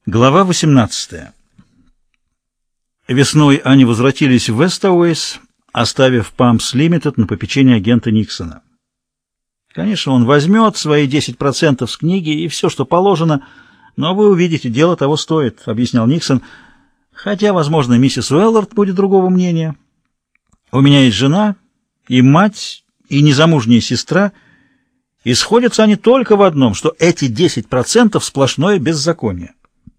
Глава 18. Весной они возвратились в Вестауэйс, оставив Пампс Лимитед на попечение агента Никсона. Конечно, он возьмет свои 10% с книги и все, что положено, но вы увидите, дело того стоит, — объяснял Никсон, хотя, возможно, миссис Уэллард будет другого мнения. У меня есть жена, и мать, и незамужняя сестра, и сходятся они только в одном, что эти 10% сплошное беззаконие.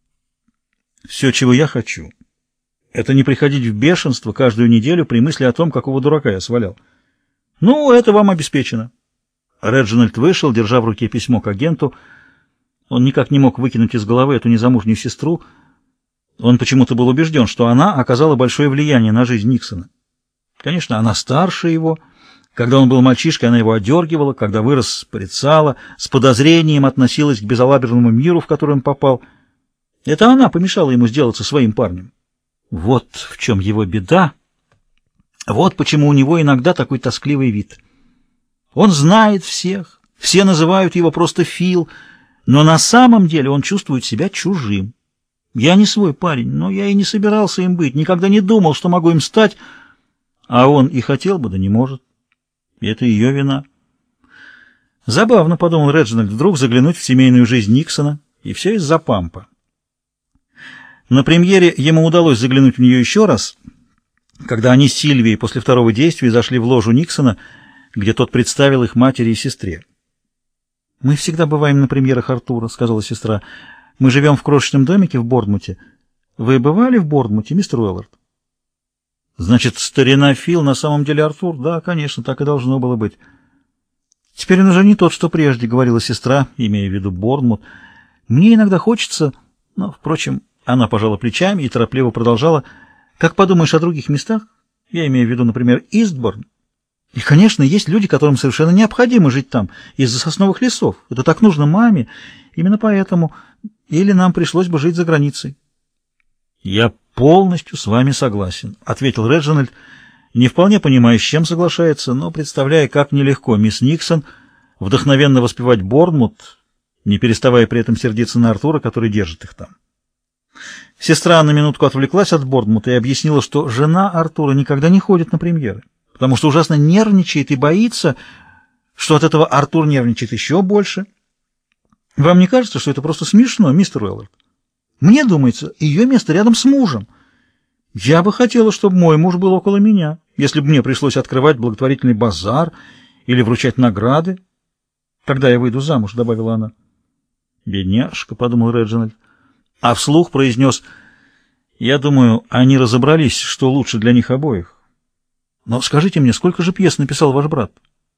Все, чего я хочу, это не приходить в бешенство каждую неделю при мысли о том, какого дурака я свалял. Ну, это вам обеспечено. Реджинальд вышел, держа в руке письмо к агенту. Он никак не мог выкинуть из головы эту незамужнюю сестру. Он почему-то был убежден, что она оказала большое влияние на жизнь Никсона. Конечно, она старше его. Когда он был мальчишкой, она его одергивала, когда вырос, порицала, с подозрением относилась к безалаберному миру, в который он попал. Это она помешала ему сделаться своим парнем. Вот в чем его беда. Вот почему у него иногда такой тоскливый вид. Он знает всех, все называют его просто Фил, но на самом деле он чувствует себя чужим. Я не свой парень, но я и не собирался им быть, никогда не думал, что могу им стать, а он и хотел бы, да не может. И это ее вина. Забавно, подумал Реджинальд, вдруг заглянуть в семейную жизнь Никсона, и все из-за Пампа. На премьере ему удалось заглянуть в нее еще раз, когда они с Сильвией после второго действия зашли в ложу Никсона, где тот представил их матери и сестре. «Мы всегда бываем на премьерах Артура», — сказала сестра. «Мы живем в крошечном домике в Борнмуте. Вы бывали в Борнмуте, мистер Уэллард?» «Значит, старина Фил на самом деле Артур?» «Да, конечно, так и должно было быть». «Теперь он уже не тот, что прежде», — говорила сестра, имея в виду Борнмут. «Мне иногда хочется, но, впрочем...» Она пожала плечами и торопливо продолжала. «Как подумаешь о других местах? Я имею в виду, например, Истборн. И, конечно, есть люди, которым совершенно необходимо жить там, из-за сосновых лесов. Это так нужно маме. Именно поэтому. Или нам пришлось бы жить за границей». «Я полностью с вами согласен», — ответил Реджинальд, не вполне понимая, с чем соглашается, но представляя, как нелегко мисс Никсон вдохновенно воспевать Борнмут, не переставая при этом сердиться на Артура, который держит их там. Сестра на минутку отвлеклась от Борнмута и объяснила, что жена Артура никогда не ходит на премьеры, потому что ужасно нервничает и боится, что от этого Артур нервничает еще больше. Вам не кажется, что это просто смешно, мистер Уэллард? Мне думается, ее место рядом с мужем. Я бы хотела, чтобы мой муж был около меня, если бы мне пришлось открывать благотворительный базар или вручать награды. Когда я выйду замуж, — добавила она. «Бедняжка», — подумал Реджинальд. А вслух произнес: «Я думаю, они разобрались, что лучше для них обоих. Но скажите мне, сколько же пьес написал ваш брат?»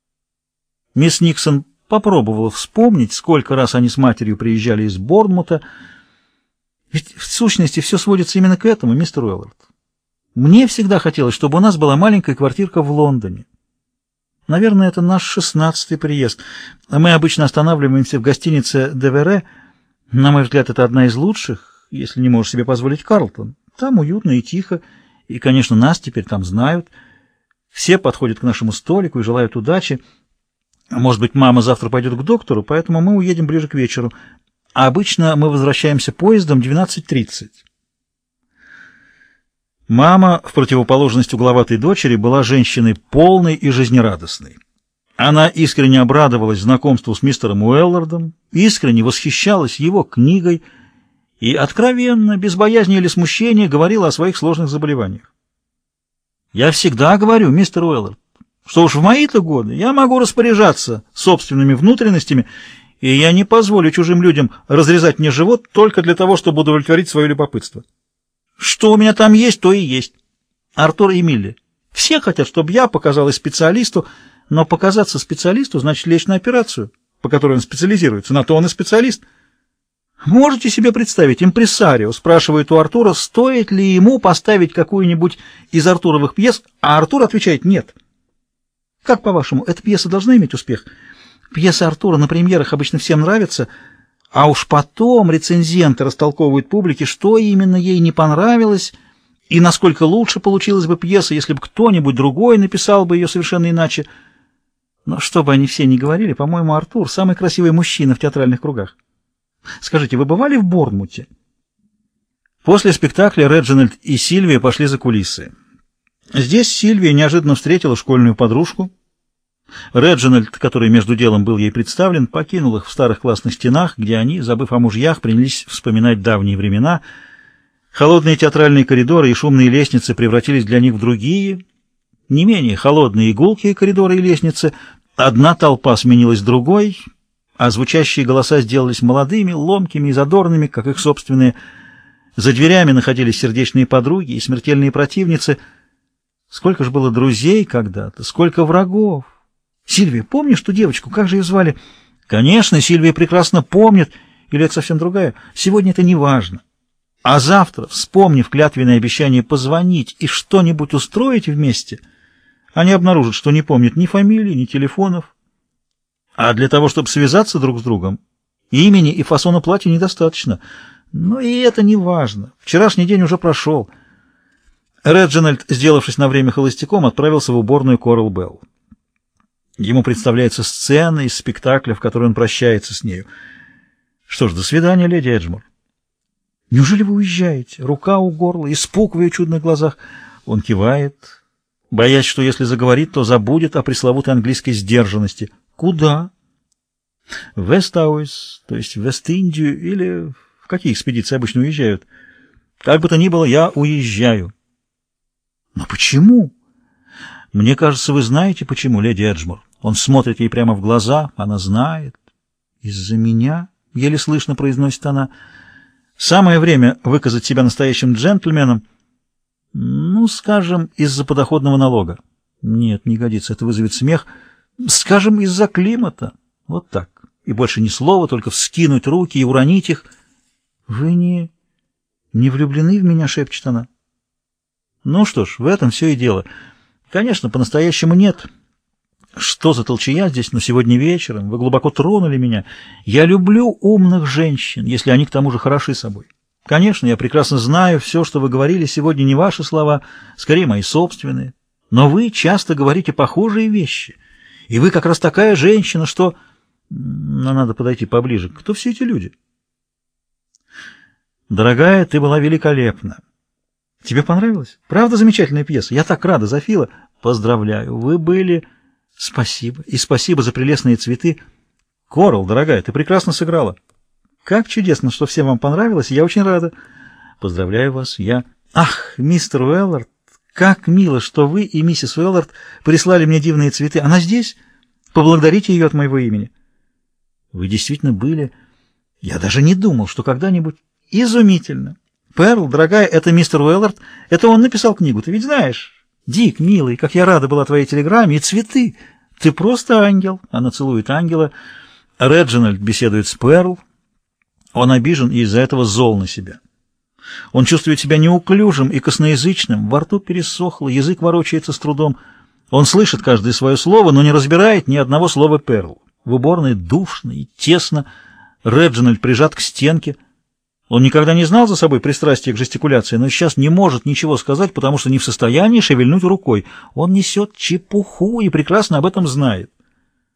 Мисс Никсон попробовала вспомнить, сколько раз они с матерью приезжали из Борнмута. Ведь в сущности все сводится именно к этому, мистер Уэллард. Мне всегда хотелось, чтобы у нас была маленькая квартирка в Лондоне. Наверное, это наш 16-й приезд. Мы обычно останавливаемся в гостинице «Девере». На мой взгляд, это одна из лучших, если не можешь себе позволить Карлтон. Там уютно и тихо, и, конечно, нас теперь там знают. Все подходят к нашему столику и желают удачи. Может быть, мама завтра пойдет к доктору, поэтому мы уедем ближе к вечеру. А обычно мы возвращаемся поездом 12:30. Мама, в противоположность угловатой дочери, была женщиной полной и жизнерадостной. Она искренне обрадовалась знакомству с мистером Уэллардом, искренне восхищалась его книгой и откровенно, без боязни или смущения, говорила о своих сложных заболеваниях. «Я всегда говорю, мистер Уэллард, что уж в мои-то годы я могу распоряжаться собственными внутренностями, и я не позволю чужим людям разрезать мне живот только для того, чтобы удовлетворить свое любопытство. Что у меня там есть, то и есть. Артур и Милли. Все хотят, чтобы я показалась специалисту, но показаться специалисту значит лечь на операцию, по которой он специализируется. На то он и специалист. Можете себе представить, импресарио спрашивает у Артура, стоит ли ему поставить какую-нибудь из Артуровых пьес, а Артур отвечает «нет». Как, по-вашему, эта пьеса должна иметь успех? Пьесы Артура на премьерах обычно всем нравятся, а уж потом рецензенты растолковывают публике, что именно ей не понравилось, и насколько лучше получилась бы пьеса, если бы кто-нибудь другой написал бы ее совершенно иначе. Но что бы они все ни говорили, по-моему, Артур — самый красивый мужчина в театральных кругах. Скажите, вы бывали в Борнмуте? После спектакля Реджинальд и Сильвия пошли за кулисы. Здесь Сильвия неожиданно встретила школьную подружку. Реджинальд, который между делом был ей представлен, покинул их в старых классных стенах, где они, забыв о мужьях, принялись вспоминать давние времена. Холодные театральные коридоры и шумные лестницы превратились для них в другие, не менее холодные и гулкие коридоры и лестницы. Одна толпа сменилась другой, а звучащие голоса сделались молодыми, ломкими и задорными, как их собственные. За дверями находились сердечные подруги и смертельные противницы. Сколько же было друзей когда-то, сколько врагов! Сильвия, помнишь ту девочку? Как же ее звали? Конечно, Сильвия прекрасно помнит. Или это совсем другая? Сегодня это не важно. А завтра, вспомнив клятвенное обещание позвонить и что-нибудь устроить вместе, они обнаружат, что не помнят ни фамилий, ни телефонов. А для того, чтобы связаться друг с другом, имени и фасона платья недостаточно. Но и это не важно. Вчерашний день уже прошел. Реджинальд, сделавшись на время холостяком, отправился в уборную Корал Белл. Ему представляется сцена из спектакля, в которой он прощается с нею. Что ж, до свидания, леди Эджмор. Неужели вы уезжаете? Рука у горла, испуг в ее чудных глазах. Он кивает, боясь, что если заговорит, то забудет о пресловутой английской сдержанности. Куда? В Вест-Ауис, то есть в Вест-Индию, или в какие экспедиции обычно уезжают? Как бы то ни было, я уезжаю. Но почему? Мне кажется, вы знаете, почему, леди Эджмор. Он смотрит ей прямо в глаза, она знает. Из-за меня, еле слышно произносит она. Самое время выказать себя настоящим джентльменом. Ну, скажем, из-за подоходного налога. Нет, не годится, это вызовет смех. Скажем, из-за климата. Вот так. И больше ни слова, только вскинуть руки и уронить их. Вы не влюблены в меня, шепчет она. Ну что ж, в этом все и дело. Конечно, по-настоящему нет. Что за толчая здесь, но сегодня вечером вы глубоко тронули меня. Я люблю умных женщин, если они к тому же хороши собой. Конечно, я прекрасно знаю, все, что вы говорили сегодня, не ваши слова, скорее мои собственные. Но вы часто говорите похожие вещи. И вы как раз такая женщина, что... Но надо подойти поближе. Кто все эти люди? Дорогая, ты была великолепна. Тебе понравилось? Правда замечательная пьеса? Я так рада за Фила. Поздравляю, вы были... Спасибо. И спасибо за прелестные цветы. Корал, дорогая, ты прекрасно сыграла. Как чудесно, что всем вам понравилось. Я очень рада. Поздравляю вас. Ах, мистер Уэллард, как мило, что вы и миссис Уэллард прислали мне дивные цветы. Она здесь? Поблагодарите ее от моего имени. Вы действительно были... Я даже не думал, что когда-нибудь... Изумительно. Перл, дорогая, это мистер Уэллард. Это он написал книгу, ты ведь знаешь? Дик, милый, как я рада была твоей телеграмме. И цветы. Ты просто ангел. Она целует ангела. Реджинальд беседует с Перл. Он обижен и из-за этого зол на себя. Он чувствует себя неуклюжим и косноязычным. Во рту пересохло, язык ворочается с трудом. Он слышит каждое свое слово, но не разбирает ни одного слова Перл. В уборной душно и тесно. Реджинальд прижат к стенке. Он никогда не знал за собой пристрастия к жестикуляции, но сейчас не может ничего сказать, потому что не в состоянии шевельнуть рукой. Он несет чепуху и прекрасно об этом знает.